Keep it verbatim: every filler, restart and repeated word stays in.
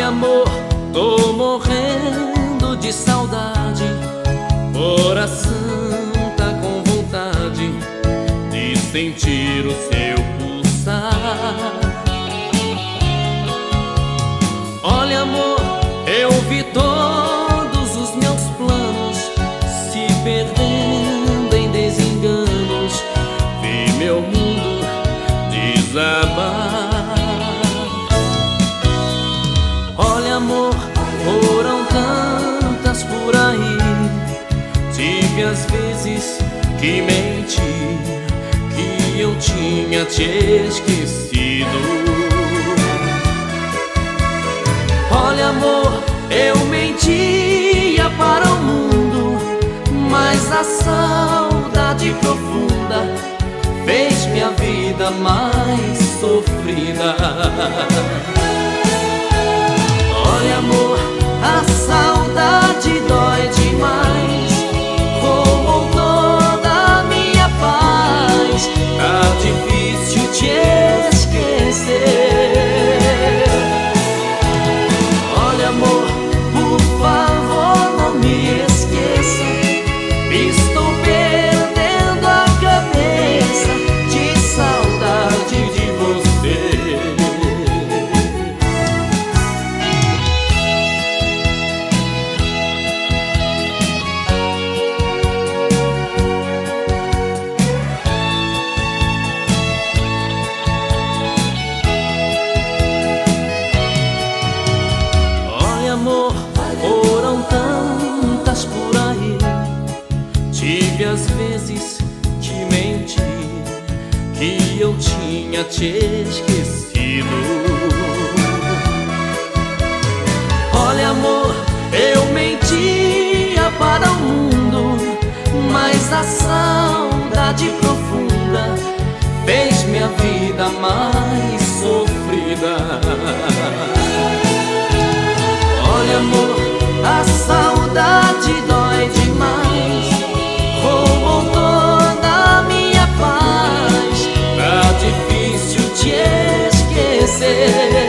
Olha, amor, tô morrendo de saudade, coração tá com vontade de sentir o seu pulsar. Olha, amor, eu vi todos os meus planos se perdendo em desenganos, vi meu mundo desabar. Olha, amor, foram tantas por aí, tive às vezes que mentir, que eu tinha te esquecido. Olha, amor, eu mentia para o mundo, mas a saudade profunda fez minha vida mais sofrida. Olha, amor, a saudade dói demais, roubou toda a minha paz, tá difícil te esquecer. Olha, amor, por favor, não me esqueça, estou perdendo a cabeça de saudade de você. Amor, foram tantas por aí, tive às vezes que mentir, que eu tinha te esquecido. Olha, amor, eu mentia para o mundo, mas a saudade profunda fez minha vida mais sofrida. Olha, amor, a saudade dói demais, roubou toda a minha paz, tá difícil te esquecer.